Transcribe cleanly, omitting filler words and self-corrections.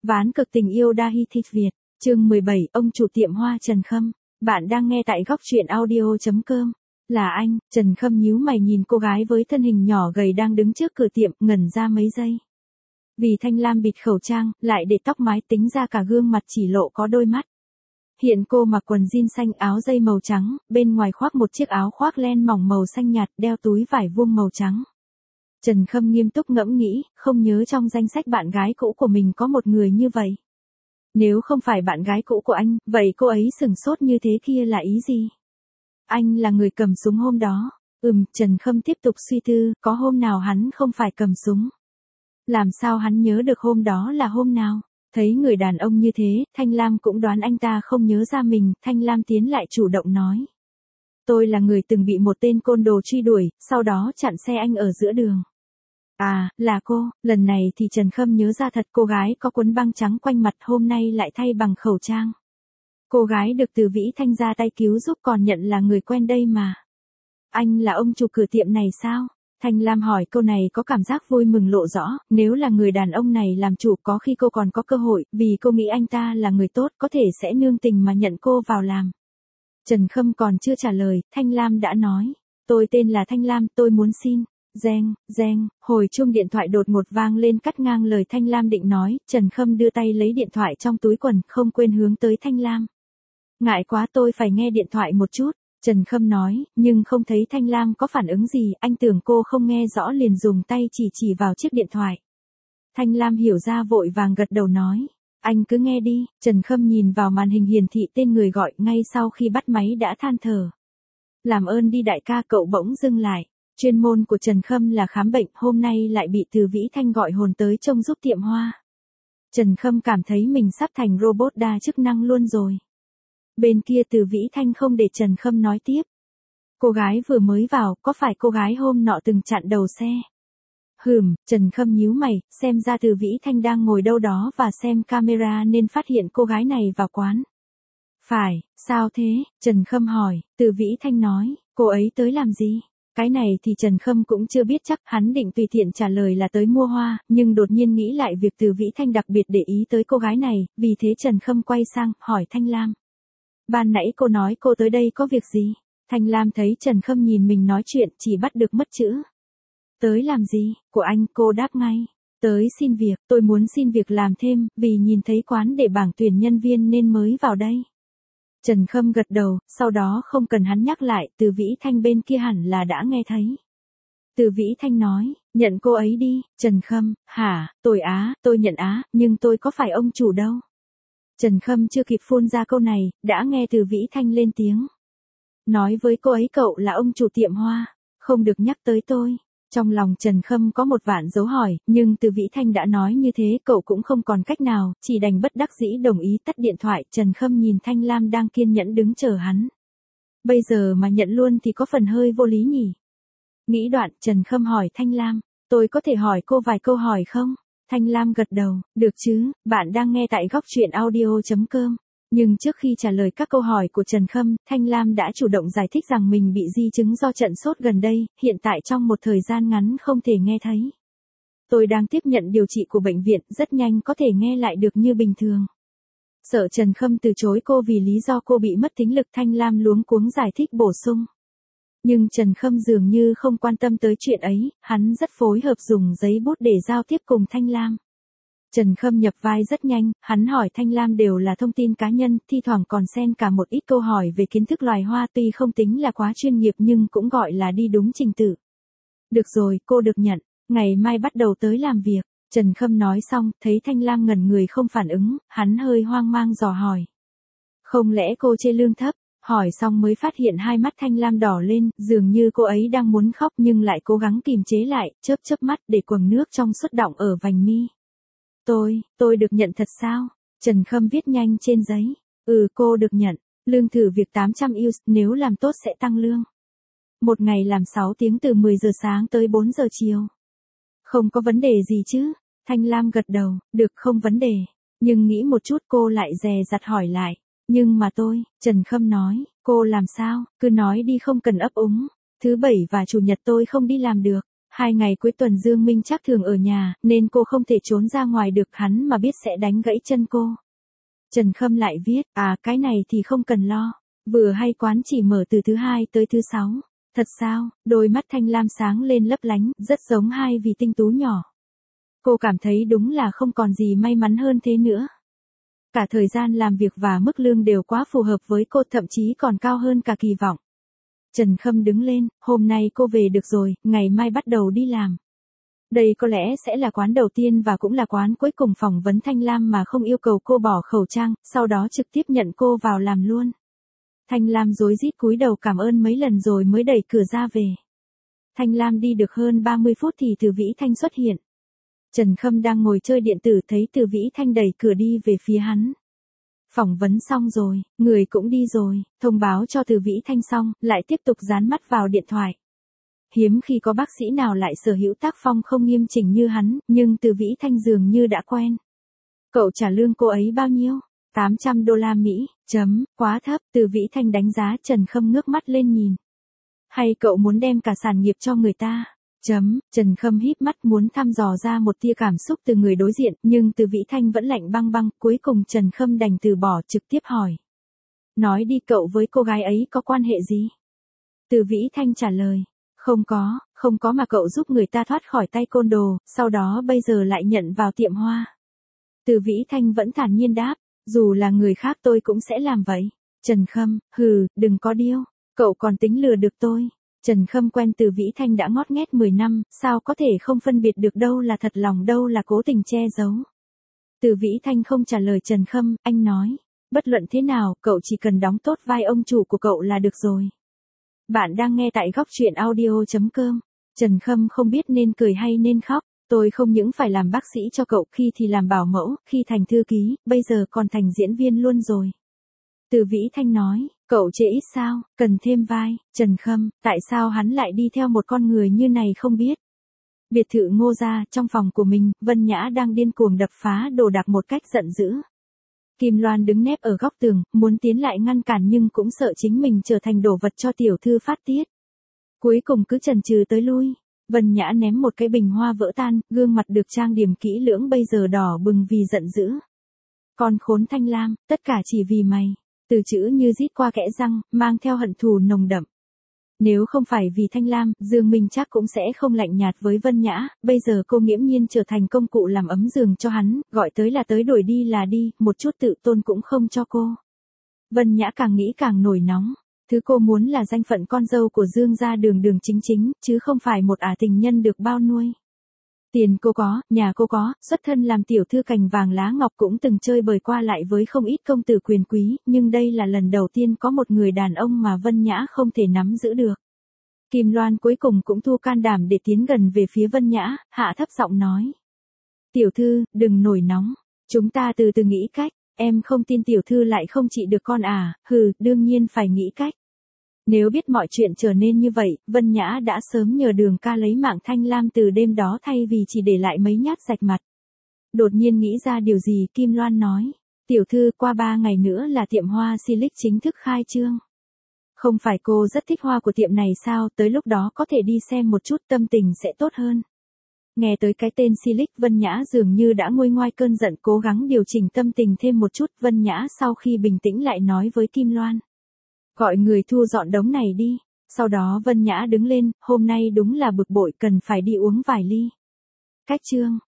Ván cực tình yêu Dahi Thịt Việt, chương 17, ông chủ tiệm hoa Trần Khâm. Bạn đang nghe tại góc truyện audio.com. Là anh, Trần Khâm nhíu mày nhìn cô gái với thân hình nhỏ gầy đang đứng trước cửa tiệm, ngẩn ra mấy giây. Vì Thanh Lam bịt khẩu trang, lại để tóc mái, tính ra cả gương mặt chỉ lộ có đôi mắt. Hiện cô mặc quần jean xanh, áo dây màu trắng, bên ngoài khoác một chiếc áo khoác len mỏng màu xanh nhạt, đeo túi vải vuông màu trắng. Trần Khâm nghiêm túc ngẫm nghĩ, không nhớ trong danh sách bạn gái cũ của mình có một người như vậy. Nếu không phải bạn gái cũ của anh, vậy cô ấy sửng sốt như thế kia là ý gì? Anh là người cầm súng hôm đó. Trần Khâm tiếp tục suy tư, có hôm nào hắn không phải cầm súng? Làm sao hắn nhớ được hôm đó là hôm nào? Thấy người đàn ông như thế, Thanh Lam cũng đoán anh ta không nhớ ra mình, Thanh Lam tiến lại chủ động nói. Tôi là người từng bị một tên côn đồ truy đuổi, sau đó chặn xe anh ở giữa đường. À, là cô, lần này thì Trần Khâm nhớ ra thật, cô gái có quấn băng trắng quanh mặt hôm nay lại thay bằng khẩu trang. Cô gái được Từ Vĩ Thanh ra tay cứu giúp còn nhận là người quen đây mà. Anh là ông chủ cửa tiệm này sao? Thanh Lam hỏi câu này có cảm giác vui mừng lộ rõ, nếu là người đàn ông này làm chủ có khi cô còn có cơ hội, vì cô nghĩ anh ta là người tốt, có thể sẽ nương tình mà nhận cô vào làm. Trần Khâm còn chưa trả lời, Thanh Lam đã nói, tôi tên là Thanh Lam, tôi muốn xin. Reng, hồi chuông điện thoại đột ngột vang lên cắt ngang lời Thanh Lam định nói, Trần Khâm đưa tay lấy điện thoại trong túi quần, không quên hướng tới Thanh Lam. Ngại quá, tôi phải nghe điện thoại một chút, Trần Khâm nói, nhưng không thấy Thanh Lam có phản ứng gì, anh tưởng cô không nghe rõ liền dùng tay chỉ vào chiếc điện thoại. Thanh Lam hiểu ra vội vàng gật đầu nói, anh cứ nghe đi. Trần Khâm nhìn vào màn hình hiển thị tên người gọi, ngay sau khi bắt máy đã than thở. Làm ơn đi đại ca, cậu bỗng dừng lại. Chuyên môn của Trần Khâm là khám bệnh, hôm nay lại bị Từ Vĩ Thanh gọi hồn tới trông giúp tiệm hoa. Trần Khâm cảm thấy mình sắp thành robot đa chức năng luôn rồi. Bên kia Từ Vĩ Thanh không để Trần Khâm nói tiếp. Cô gái vừa mới vào, có phải cô gái hôm nọ từng chặn đầu xe? Trần Khâm nhíu mày, xem ra Từ Vĩ Thanh đang ngồi đâu đó và xem camera nên phát hiện cô gái này vào quán. Phải, sao thế? Trần Khâm hỏi, Từ Vĩ Thanh nói, cô ấy tới làm gì? Cái này thì Trần Khâm cũng chưa biết chắc, hắn định tùy tiện trả lời là tới mua hoa, nhưng đột nhiên nghĩ lại việc Từ Vĩ Thanh đặc biệt để ý tới cô gái này, vì thế Trần Khâm quay sang, hỏi Thanh Lam. Ban nãy cô nói cô tới đây có việc gì? Thanh Lam thấy Trần Khâm nhìn mình nói chuyện, chỉ bắt được mất chữ. Tới làm gì? Của anh, cô đáp ngay. Tới xin việc, tôi muốn xin việc làm thêm, vì nhìn thấy quán để bảng tuyển nhân viên nên mới vào đây. Trần Khâm gật đầu, sau đó không cần hắn nhắc lại, Từ Vĩ Thanh bên kia hẳn là đã nghe thấy. Từ Vĩ Thanh nói, nhận cô ấy đi. Trần Khâm, hả, tôi nhận nhưng tôi có phải ông chủ đâu. Trần Khâm chưa kịp phun ra câu này, đã nghe Từ Vĩ Thanh lên tiếng. Nói với cô ấy cậu là ông chủ tiệm hoa, không được nhắc tới tôi. Trong lòng Trần Khâm có một vạn dấu hỏi, nhưng Từ Vĩ Thanh đã nói như thế cậu cũng không còn cách nào, chỉ đành bất đắc dĩ đồng ý tắt điện thoại. Trần Khâm nhìn Thanh Lam đang kiên nhẫn đứng chờ hắn. Bây giờ mà nhận luôn thì có phần hơi vô lý nhỉ. Nghĩ đoạn, Trần Khâm hỏi Thanh Lam, tôi có thể hỏi cô vài câu hỏi không? Thanh Lam gật đầu, được chứ, bạn đang nghe tại góc truyện audio.com. Nhưng trước khi trả lời các câu hỏi của Trần Khâm, Thanh Lam đã chủ động giải thích rằng mình bị di chứng do trận sốt gần đây, hiện tại trong một thời gian ngắn không thể nghe thấy. Tôi đang tiếp nhận điều trị của bệnh viện, rất nhanh có thể nghe lại được như bình thường. Sợ Trần Khâm từ chối cô vì lý do cô bị mất thính lực, Thanh Lam luống cuống giải thích bổ sung. Nhưng Trần Khâm dường như không quan tâm tới chuyện ấy, hắn rất phối hợp dùng giấy bút để giao tiếp cùng Thanh Lam. Trần Khâm nhập vai rất nhanh, hắn hỏi Thanh Lam đều là thông tin cá nhân, thi thoảng còn xen cả một ít câu hỏi về kiến thức loài hoa, tuy không tính là quá chuyên nghiệp nhưng cũng gọi là đi đúng trình tự. Được rồi, cô được nhận, ngày mai bắt đầu tới làm việc. Trần Khâm nói xong, thấy Thanh Lam ngẩn người không phản ứng, hắn hơi hoang mang dò hỏi. Không lẽ cô chê lương thấp? Hỏi xong mới phát hiện hai mắt Thanh Lam đỏ lên, dường như cô ấy đang muốn khóc nhưng lại cố gắng kìm chế lại, chớp mắt để quầng nước trong suốt đọng ở vành mi. Tôi được nhận thật sao? Trần Khâm viết nhanh trên giấy. Cô được nhận. Lương thử việc 800 US, nếu làm tốt sẽ tăng lương. Một ngày làm 6 tiếng từ 10 giờ sáng tới 4 giờ chiều. Không có vấn đề gì chứ? Thanh Lam gật đầu, được, không vấn đề. Nhưng nghĩ một chút cô lại dè dặt hỏi lại. Nhưng mà Trần Khâm nói, cô làm sao? Cứ nói đi, không cần ấp úng. Thứ Bảy và Chủ nhật tôi không đi làm được. 2 ngày cuối tuần Dương Minh Trác thường ở nhà, nên cô không thể trốn ra ngoài được, hắn mà biết sẽ đánh gãy chân cô. Trần Khâm lại viết, cái này thì không cần lo. Vừa hay quán chỉ mở từ thứ 2 tới thứ 6. Thật sao? Đôi mắt Thanh Lam sáng lên lấp lánh, rất giống hai vì tinh tú nhỏ. Cô cảm thấy đúng là không còn gì may mắn hơn thế nữa. Cả thời gian làm việc và mức lương đều quá phù hợp với cô, thậm chí còn cao hơn cả kỳ vọng. Trần Khâm đứng lên, hôm nay cô về được rồi, ngày mai bắt đầu đi làm. Đây có lẽ sẽ là quán đầu tiên và cũng là quán cuối cùng phỏng vấn Thanh Lam mà không yêu cầu cô bỏ khẩu trang, sau đó trực tiếp nhận cô vào làm luôn. Thanh Lam rối rít cúi đầu cảm ơn mấy lần rồi mới đẩy cửa ra về. Thanh Lam đi được hơn 30 phút thì Từ Vĩ Thanh xuất hiện. Trần Khâm đang ngồi chơi điện tử thấy Từ Vĩ Thanh đẩy cửa đi về phía hắn. Phỏng vấn xong rồi, người cũng đi rồi, thông báo cho Từ Vĩ Thanh xong, lại tiếp tục dán mắt vào điện thoại. Hiếm khi có bác sĩ nào lại sở hữu tác phong không nghiêm chỉnh như hắn, nhưng Từ Vĩ Thanh dường như đã quen. Cậu trả lương cô ấy bao nhiêu? $800, quá thấp. Từ Vĩ Thanh đánh giá. Trần Khâm ngước mắt lên nhìn. Hay cậu muốn đem cả sản nghiệp cho người ta? Trần Khâm híp mắt muốn thăm dò ra một tia cảm xúc từ người đối diện, nhưng Từ Vĩ Thanh vẫn lạnh băng băng, cuối cùng Trần Khâm đành từ bỏ, trực tiếp hỏi. Nói đi, cậu với cô gái ấy có quan hệ gì? Từ Vĩ Thanh trả lời. Không có mà cậu giúp người ta thoát khỏi tay côn đồ, sau đó bây giờ lại nhận vào tiệm hoa. Từ Vĩ Thanh vẫn thản nhiên đáp, dù là người khác tôi cũng sẽ làm vậy. Trần Khâm, đừng có điêu, cậu còn tính lừa được tôi. Trần Khâm quen Từ Vĩ Thanh đã ngót nghét 10 năm, sao có thể không phân biệt được đâu là thật lòng đâu là cố tình che giấu. Từ Vĩ Thanh không trả lời Trần Khâm, anh nói, bất luận thế nào, cậu chỉ cần đóng tốt vai ông chủ của cậu là được rồi. Bạn đang nghe tại góc truyện audio.com. Trần Khâm không biết nên cười hay nên khóc. Tôi không những phải làm bác sĩ cho cậu, khi thì làm bảo mẫu, khi thành thư ký, bây giờ còn thành diễn viên luôn rồi. Từ Vĩ Thanh nói, cậu chê ít sao, cần thêm vai. Trần Khâm, tại sao hắn lại đi theo một con người như này không biết. Biệt thự Ngô Gia, trong phòng của mình, Vân Nhã đang điên cuồng đập phá đồ đạc một cách giận dữ. Kim Loan đứng nép ở góc tường, muốn tiến lại ngăn cản nhưng cũng sợ chính mình trở thành đồ vật cho tiểu thư phát tiết. Cuối cùng cứ chần chừ tới lui. Vân Nhã ném một cái bình hoa vỡ tan, gương mặt được trang điểm kỹ lưỡng bây giờ đỏ bừng vì giận dữ. Con khốn Thanh Lam, tất cả chỉ vì mày. Từ chữ như rít qua kẽ răng, mang theo hận thù nồng đậm. Nếu không phải vì Thanh Lam, Dương Minh Trác cũng sẽ không lạnh nhạt với Vân Nhã, bây giờ cô nghiễm nhiên trở thành công cụ làm ấm giường cho hắn, gọi tới là tới, đuổi đi là đi, một chút tự tôn cũng không cho cô. Vân Nhã càng nghĩ càng nổi nóng, thứ cô muốn là danh phận con dâu của Dương gia đường đường chính chính, chứ không phải một tình nhân được bao nuôi. Tiền cô có, nhà cô có, xuất thân làm tiểu thư cành vàng lá ngọc, cũng từng chơi bời qua lại với không ít công tử quyền quý, nhưng đây là lần đầu tiên có một người đàn ông mà Vân Nhã không thể nắm giữ được. Kim Loan cuối cùng cũng thu can đảm để tiến gần về phía Vân Nhã, hạ thấp giọng nói. Tiểu thư, đừng nổi nóng, chúng ta từ từ nghĩ cách, em không tin tiểu thư lại không trị được con à, đương nhiên phải nghĩ cách. Nếu biết mọi chuyện trở nên như vậy, Vân Nhã đã sớm nhờ Đường ca lấy mạng Thanh Lam từ đêm đó thay vì chỉ để lại mấy nhát rạch mặt. Đột nhiên nghĩ ra điều gì, Kim Loan nói. Tiểu thư, qua 3 ngày nữa là tiệm hoa Silic chính thức khai trương. Không phải cô rất thích hoa của tiệm này sao, tới lúc đó có thể đi xem một chút, tâm tình sẽ tốt hơn. Nghe tới cái tên Silic, Vân Nhã dường như đã nguôi ngoai cơn giận, cố gắng điều chỉnh tâm tình thêm một chút. Vân Nhã sau khi bình tĩnh lại nói với Kim Loan. Gọi người thu dọn đống này đi. Sau đó Vân Nhã đứng lên, hôm nay đúng là bực bội, cần phải đi uống vài ly. Cách chương.